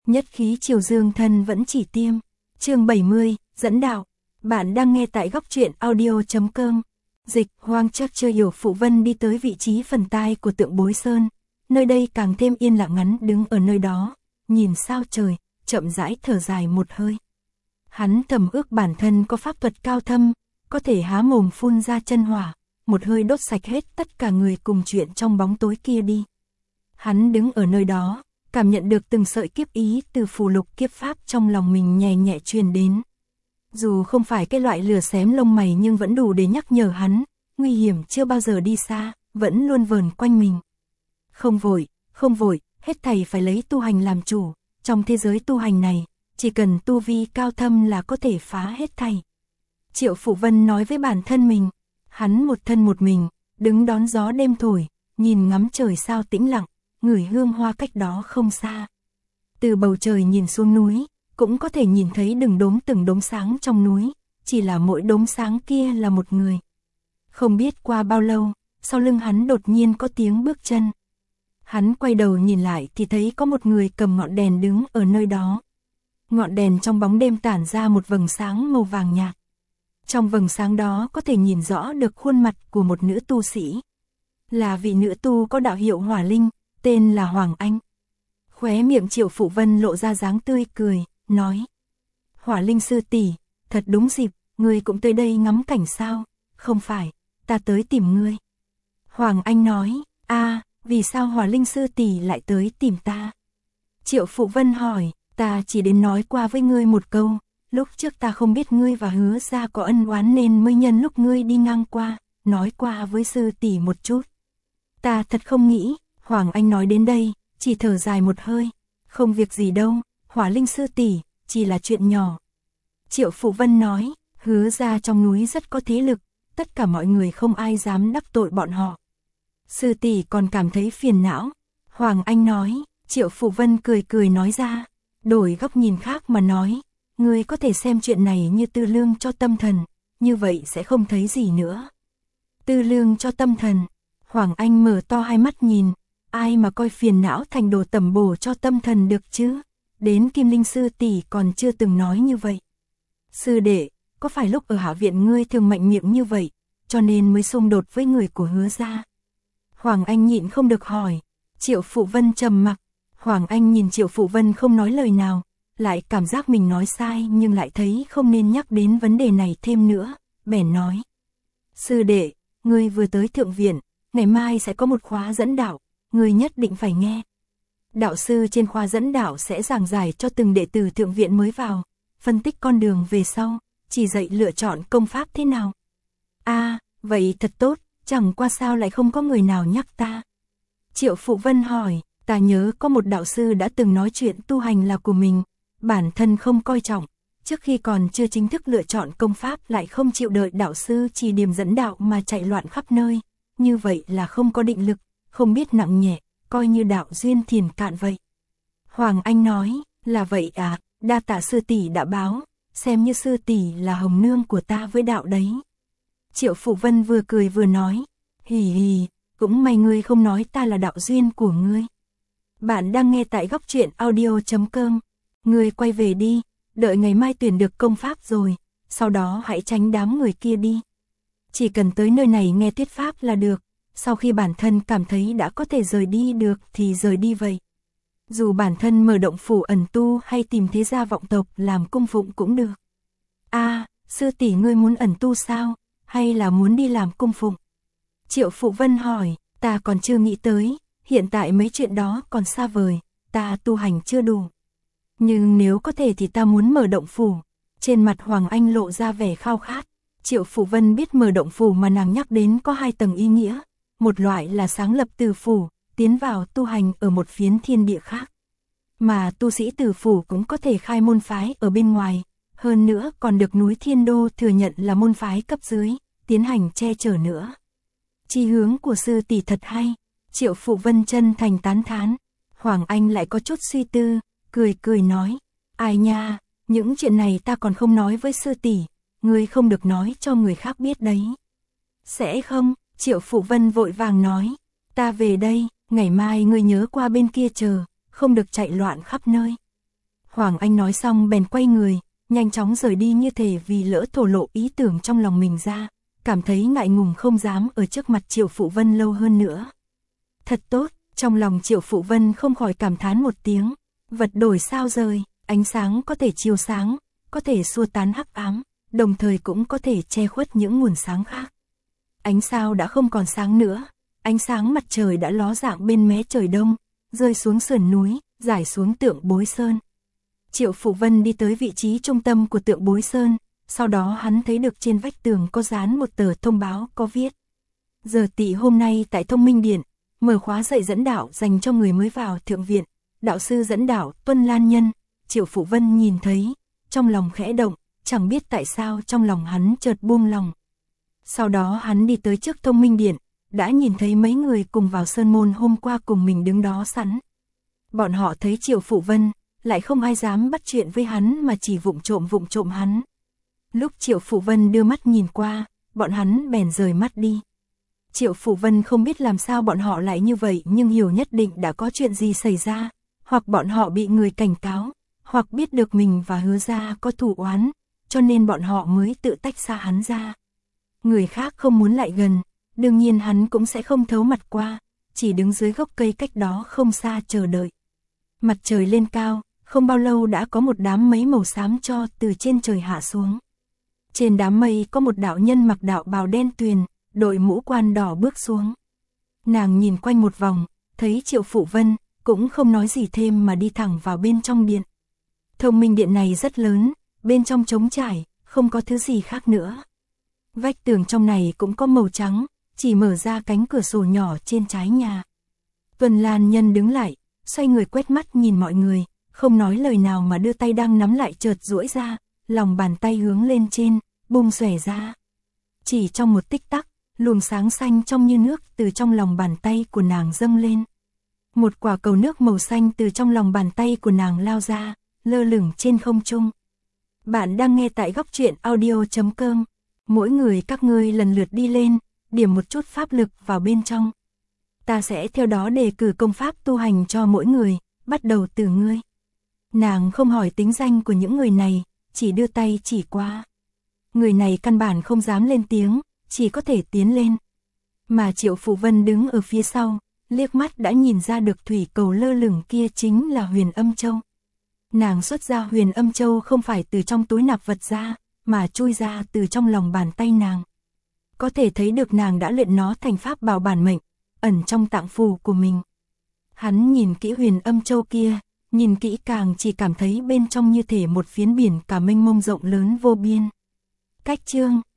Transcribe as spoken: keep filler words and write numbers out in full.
Nhất khí triều dương thân vẫn chỉ tiêm. Chương bảy mươi, dẫn đạo. Bạn đang nghe tại góc truyện audio chấm com. Dịch Hoang chắc chưa hiểu Phụ Vân đi tới vị trí phần tai của tượng Bối Sơn. Nơi đây càng thêm yên lặng, ngắn đứng ở nơi đó, nhìn sao trời, chậm rãi thở dài một hơi. Hắn thầm ước bản thân có pháp thuật cao thâm, có thể há mồm phun ra chân hỏa, một hơi đốt sạch hết tất cả người cùng chuyện trong bóng tối kia đi. Hắn đứng ở nơi đó, cảm nhận được từng sợi kiếp ý từ phù lục kiếp pháp trong lòng mình nhẹ nhẹ truyền đến. Dù không phải cái loại lửa xém lông mày nhưng vẫn đủ để nhắc nhở hắn, nguy hiểm chưa bao giờ đi xa, vẫn luôn vờn quanh mình. Không vội, không vội, hết thảy phải lấy tu hành làm chủ, trong thế giới tu hành này, chỉ cần tu vi cao thâm là có thể phá hết thảy. Triệu Phụ Vân nói với bản thân mình, hắn một thân một mình, đứng đón gió đêm thổi, nhìn ngắm trời sao tĩnh lặng, ngửi hương hoa cách đó không xa. Từ bầu trời nhìn xuống núi, cũng có thể nhìn thấy từng đốm từng đốm sáng trong núi, chỉ là mỗi đốm sáng kia là một người. Không biết qua bao lâu, sau lưng hắn đột nhiên có tiếng bước chân. Hắn quay đầu nhìn lại thì thấy có một người cầm ngọn đèn đứng ở nơi đó. Ngọn đèn trong bóng đêm tản ra một vầng sáng màu vàng nhạt. Trong vầng sáng đó có thể nhìn rõ được khuôn mặt của một nữ tu sĩ. Là vị nữ tu có đạo hiệu Hỏa Linh, tên là Hoàng Anh. Khóe miệng Triệu Phụ Vân lộ ra dáng tươi cười, nói: Hỏa Linh sư tỷ, thật đúng dịp, ngươi cũng tới đây ngắm cảnh sao? Không phải, ta tới tìm ngươi. Hoàng Anh nói: A, vì sao Hỏa Linh sư tỷ lại tới tìm ta? Triệu Phụ Vân hỏi: Ta chỉ đến nói qua với ngươi một câu, lúc trước ta không biết ngươi và Hứa gia có ân oán nên mới nhân lúc ngươi đi ngang qua, nói qua với sư tỷ một chút. Ta thật không nghĩ. Hoàng Anh nói đến đây, chỉ thở dài một hơi, không việc gì đâu, Hỏa Linh sư tỷ, chỉ là chuyện nhỏ. Triệu Phụ Vân nói, Hứa gia trong núi rất có thế lực, tất cả mọi người không ai dám đắc tội bọn họ. Sư tỷ còn cảm thấy phiền não. Hoàng Anh nói. Triệu Phụ Vân cười cười nói ra, đổi góc nhìn khác mà nói, ngươi có thể xem chuyện này như tư lương cho tâm thần, như vậy sẽ không thấy gì nữa. Tư lương cho tâm thần. Hoàng Anh mở to hai mắt nhìn, ai mà coi phiền não thành đồ tẩm bổ cho tâm thần được chứ? Đến Kim Linh sư tỷ còn chưa từng nói như vậy. Sư đệ, có phải lúc ở Hạ viện ngươi thường mạnh miệng như vậy, cho nên mới xung đột với người của Hứa gia? Hoàng Anh nhịn không được hỏi. Triệu Phụ Vân trầm mặc. Hoàng Anh nhìn Triệu Phụ Vân không nói lời nào, lại cảm giác mình nói sai nhưng lại thấy không nên nhắc đến vấn đề này thêm nữa, bèn nói: Sư đệ, ngươi vừa tới thượng viện, ngày mai sẽ có một khóa dẫn đạo, ngươi nhất định phải nghe. Đạo sư trên khóa dẫn đạo sẽ giảng giải cho từng đệ tử thượng viện mới vào, phân tích con đường về sau, chỉ dạy lựa chọn công pháp thế nào. A, vậy thật tốt, chẳng qua sao lại không có người nào nhắc ta? Triệu Phụ Vân hỏi. Ta nhớ có một đạo sư đã từng nói chuyện tu hành là của mình, bản thân không coi trọng, trước khi còn chưa chính thức lựa chọn công pháp lại không chịu đợi đạo sư chỉ điểm dẫn đạo mà chạy loạn khắp nơi, như vậy là không có định lực, không biết nặng nhẹ, coi như đạo duyên thiền cạn vậy. Hoàng Anh nói, là vậy à, đa tạ sư tỷ đã báo, xem như sư tỷ là hồng nương của ta với đạo đấy. Triệu Phụ Vân vừa cười vừa nói, hì hì, cũng may ngươi không nói ta là đạo duyên của ngươi. Bạn đang nghe tại góc truyện audio chấm com. Ngươi quay về đi, đợi ngày mai tuyển được công pháp rồi, sau đó hãy tránh đám người kia đi. Chỉ cần tới nơi này nghe thuyết pháp là được, sau khi bản thân cảm thấy đã có thể rời đi được thì rời đi vậy. Dù bản thân mở động phủ ẩn tu hay tìm thế gia vọng tộc làm cung phụng cũng được. A, sư tỷ ngươi muốn ẩn tu sao, hay là muốn đi làm cung phụng? Triệu Phụ Vân hỏi, ta còn chưa nghĩ tới. Hiện tại mấy chuyện đó còn xa vời, ta tu hành chưa đủ. Nhưng nếu có thể thì ta muốn mở động phủ. Trên mặt Hoàng Anh lộ ra vẻ khao khát. Triệu Phụ Vân biết mở động phủ mà nàng nhắc đến có hai tầng ý nghĩa. Một loại là sáng lập từ phủ, tiến vào tu hành ở một phiến thiên địa khác. Mà tu sĩ từ phủ cũng có thể khai môn phái ở bên ngoài. Hơn nữa còn được núi Thiên Đô thừa nhận là môn phái cấp dưới, tiến hành che chở nữa. Chí hướng của sư tỷ thật hay. Triệu Phụ Vân chân thành tán thán. Hoàng Anh lại có chút suy tư, cười cười nói, ai nha, những chuyện này ta còn không nói với sư tỷ, ngươi không được nói cho người khác biết đấy. Sẽ không? Triệu Phụ Vân vội vàng nói, ta về đây, ngày mai ngươi nhớ qua bên kia chờ, không được chạy loạn khắp nơi. Hoàng Anh nói xong bèn quay người, nhanh chóng rời đi như thể vì lỡ thổ lộ ý tưởng trong lòng mình ra, cảm thấy ngại ngùng không dám ở trước mặt Triệu Phụ Vân lâu hơn nữa. Thật tốt, trong lòng Triệu Phụ Vân không khỏi cảm thán một tiếng, vật đổi sao rời, ánh sáng có thể chiếu sáng, có thể xua tán hắc ám, đồng thời cũng có thể che khuất những nguồn sáng khác. Ánh sao đã không còn sáng nữa, ánh sáng mặt trời đã ló dạng bên mé trời đông, rơi xuống sườn núi, rải xuống tượng Bối Sơn. Triệu Phụ Vân đi tới vị trí trung tâm của tượng Bối Sơn, sau đó hắn thấy được trên vách tường có dán một tờ thông báo có viết: giờ tỵ hôm nay tại Thông Minh Điện, mở khóa dạy dẫn đạo dành cho người mới vào thượng viện, đạo sư dẫn đạo Tuân Lan Nhân. Triệu Phụ Vân nhìn thấy, trong lòng khẽ động, chẳng biết tại sao trong lòng hắn chợt buông lòng. Sau đó hắn đi tới trước Thông Minh Điện, đã nhìn thấy mấy người cùng vào sơn môn hôm qua cùng mình đứng đó sẵn. Bọn họ thấy Triệu Phụ Vân, lại không ai dám bắt chuyện với hắn mà chỉ vụng trộm vụng trộm hắn. Lúc Triệu Phụ Vân đưa mắt nhìn qua, bọn hắn bèn rời mắt đi. Triệu Phụ Vân không biết làm sao bọn họ lại như vậy, nhưng hiểu nhất định đã có chuyện gì xảy ra, hoặc bọn họ bị người cảnh cáo, hoặc biết được mình và Hứa gia có thù oán, cho nên bọn họ mới tự tách xa hắn ra. Người khác không muốn lại gần, đương nhiên hắn cũng sẽ không thấu mặt qua, chỉ đứng dưới gốc cây cách đó không xa chờ đợi. Mặt trời lên cao, không bao lâu đã có một đám mây màu xám cho từ trên trời hạ xuống. Trên đám mây có một đạo nhân mặc đạo bào đen tuyền, đội mũ quan đỏ bước xuống. Nàng nhìn quanh một vòng, thấy Triệu Phụ Vân, cũng không nói gì thêm mà đi thẳng vào bên trong điện. Thông Minh Điện này rất lớn, bên trong trống trải, không có thứ gì khác nữa. Vách tường trong này cũng có màu trắng, chỉ mở ra cánh cửa sổ nhỏ trên trái nhà. Tuân Lan Nhân đứng lại, xoay người quét mắt nhìn mọi người, không nói lời nào mà đưa tay đang nắm lại chợt duỗi ra, lòng bàn tay hướng lên trên, bung xòe ra. Chỉ trong một tích tắc, luồng sáng xanh trong như nước từ trong lòng bàn tay của nàng dâng lên. Một quả cầu nước màu xanh từ trong lòng bàn tay của nàng lao ra, lơ lửng trên không trung. Bạn đang nghe tại góc truyện audio chấm com. Mỗi người các ngươi lần lượt đi lên, điểm một chút pháp lực vào bên trong. Ta sẽ theo đó đề cử công pháp tu hành cho mỗi người, bắt đầu từ ngươi. Nàng không hỏi tính danh của những người này, chỉ đưa tay chỉ qua. Người này căn bản không dám lên tiếng, chỉ có thể tiến lên. Mà Triệu Phụ Vân đứng ở phía sau, liếc mắt đã nhìn ra được thủy cầu lơ lửng kia chính là Huyền Âm Châu. Nàng xuất ra Huyền Âm Châu không phải từ trong túi nạp vật ra, mà chui ra từ trong lòng bàn tay nàng. Có thể thấy được nàng đã luyện nó thành pháp bảo bản mệnh, ẩn trong tạng phù của mình. Hắn nhìn kỹ Huyền Âm Châu kia, nhìn kỹ càng chỉ cảm thấy bên trong như thể một phiến biển cả mênh mông rộng lớn vô biên. Cách chương